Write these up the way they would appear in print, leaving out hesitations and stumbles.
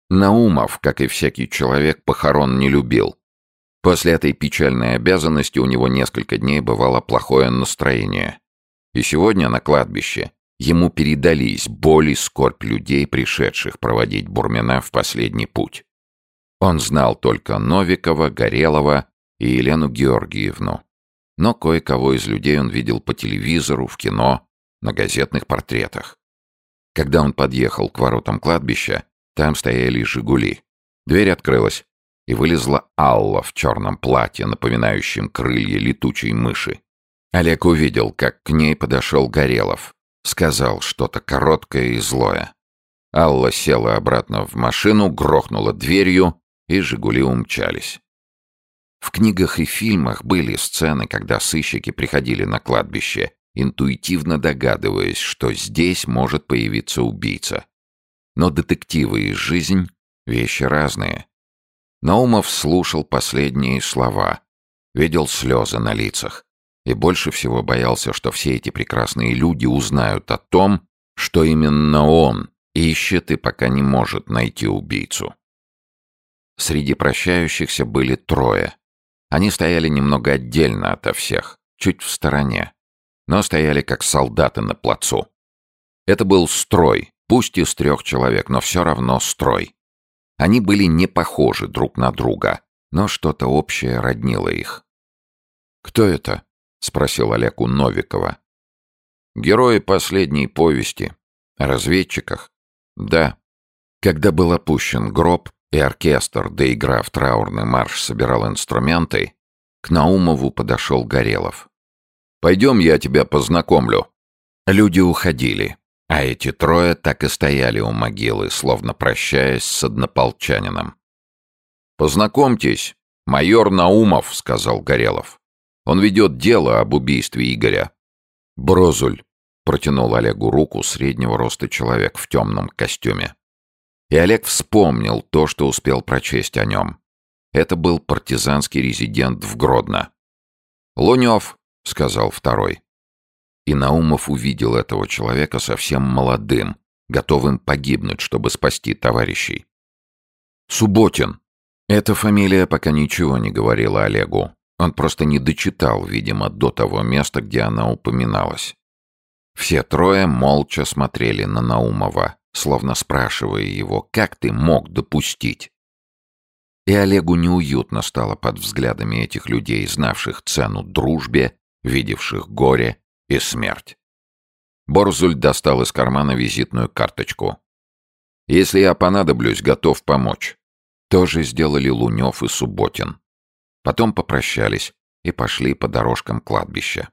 Наумов, как и всякий человек, похорон не любил. После этой печальной обязанности у него несколько дней бывало плохое настроение. И сегодня на кладбище ему передались боль и скорбь людей, пришедших проводить Бурмина в последний путь. Он знал только Новикова, Горелова и Елену Георгиевну. Но кое-кого из людей он видел по телевизору, в кино, на газетных портретах. Когда он подъехал к воротам кладбища, там стояли «Жигули». Дверь открылась, и вылезла Алла в черном платье, напоминающем крылья летучей мыши. Олег увидел, как к ней подошел Горелов. Сказал что-то короткое и злое. Алла села обратно в машину, грохнула дверью, и «Жигули» умчались. В книгах и фильмах были сцены, когда сыщики приходили на кладбище, интуитивно догадываясь, что здесь может появиться убийца. Но детективы и жизнь — вещи разные. Наумов слушал последние слова, видел слезы на лицах и больше всего боялся, что все эти прекрасные люди узнают о том, что именно он ищет и пока не может найти убийцу. Среди прощающихся были трое. Они стояли немного отдельно ото всех, чуть в стороне, но стояли как солдаты на плацу. Это был строй, пусть из 3 человек, но все равно строй. Они были не похожи друг на друга, но что-то общее роднило их. «Кто это?» — спросил Олег у Новикова. «Герои последней повести. О разведчиках?» «Да». Когда был опущен гроб, и оркестр, доиграв траурный марш, собирал инструменты, к Наумову подошел Горелов. «Пойдем, я тебя познакомлю». Люди уходили, а эти трое так и стояли у могилы, словно прощаясь с однополчанином. «Познакомьтесь, майор Наумов», — сказал Горелов. «Он ведет дело об убийстве Игоря». «Брозуль», — протянул Олегу руку среднего роста человек в темном костюме. И Олег вспомнил то, что успел прочесть о нем. Это был партизанский резидент в Гродно. «Лунев», — сказал второй. И Наумов увидел этого человека совсем молодым, готовым погибнуть, чтобы спасти товарищей. «Субботин». Эта фамилия пока ничего не говорила Олегу. Он просто не дочитал, видимо, до того места, где она упоминалась. Все трое молча смотрели на Наумова, словно спрашивая его, как ты мог допустить? И Олегу неуютно стало под взглядами этих людей, знавших цену дружбе, видевших горе и смерть. Борзуль достал из кармана визитную карточку. «Если я понадоблюсь, готов помочь». Тоже сделали Лунев и Субботин. Потом попрощались и пошли по дорожкам кладбища.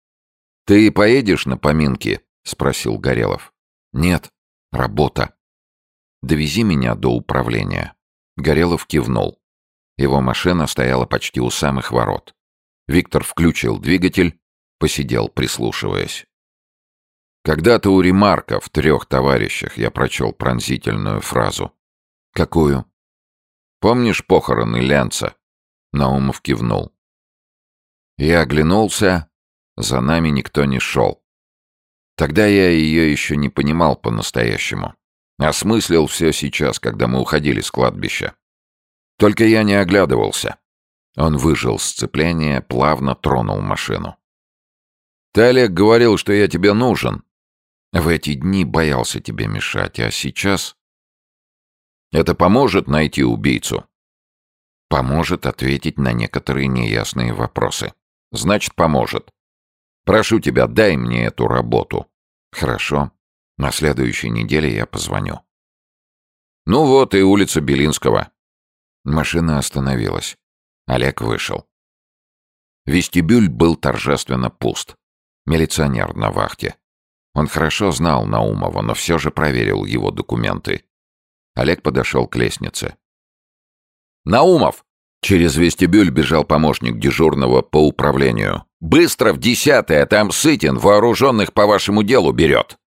«Ты поедешь на поминки?» — спросил Горелов. «Нет. Работа. Довези меня до управления». Горелов кивнул. Его машина стояла почти у самых ворот. Виктор включил двигатель, посидел, прислушиваясь. Когда-то у Ремарка в 3 товарищах я прочел пронзительную фразу. «Какую?» «Помнишь похороны Лянца?» Наумов кивнул. Я оглянулся, за нами никто не шел. Тогда я ее еще не понимал по-настоящему. Осмыслил все сейчас, когда мы уходили с кладбища. Только я не оглядывался. Он выжил сцепление, плавно тронул машину. «Ты, Олег, говорил, что я тебе нужен. В эти дни боялся тебе мешать, а сейчас...» «Это поможет найти убийцу?» «Поможет ответить на некоторые неясные вопросы». «Значит, поможет. Прошу тебя, дай мне эту работу». «Хорошо. На следующей неделе я позвоню». «Ну вот и улица Белинского». Машина остановилась. Олег вышел. Вестибюль был торжественно пуст. Милиционер на вахте. Он хорошо знал Наумова, но все же проверил его документы. Олег подошел к лестнице. «Наумов!» Через вестибюль бежал помощник дежурного по управлению. «Быстро в 10-е, там Сытин вооруженных по вашему делу берет!»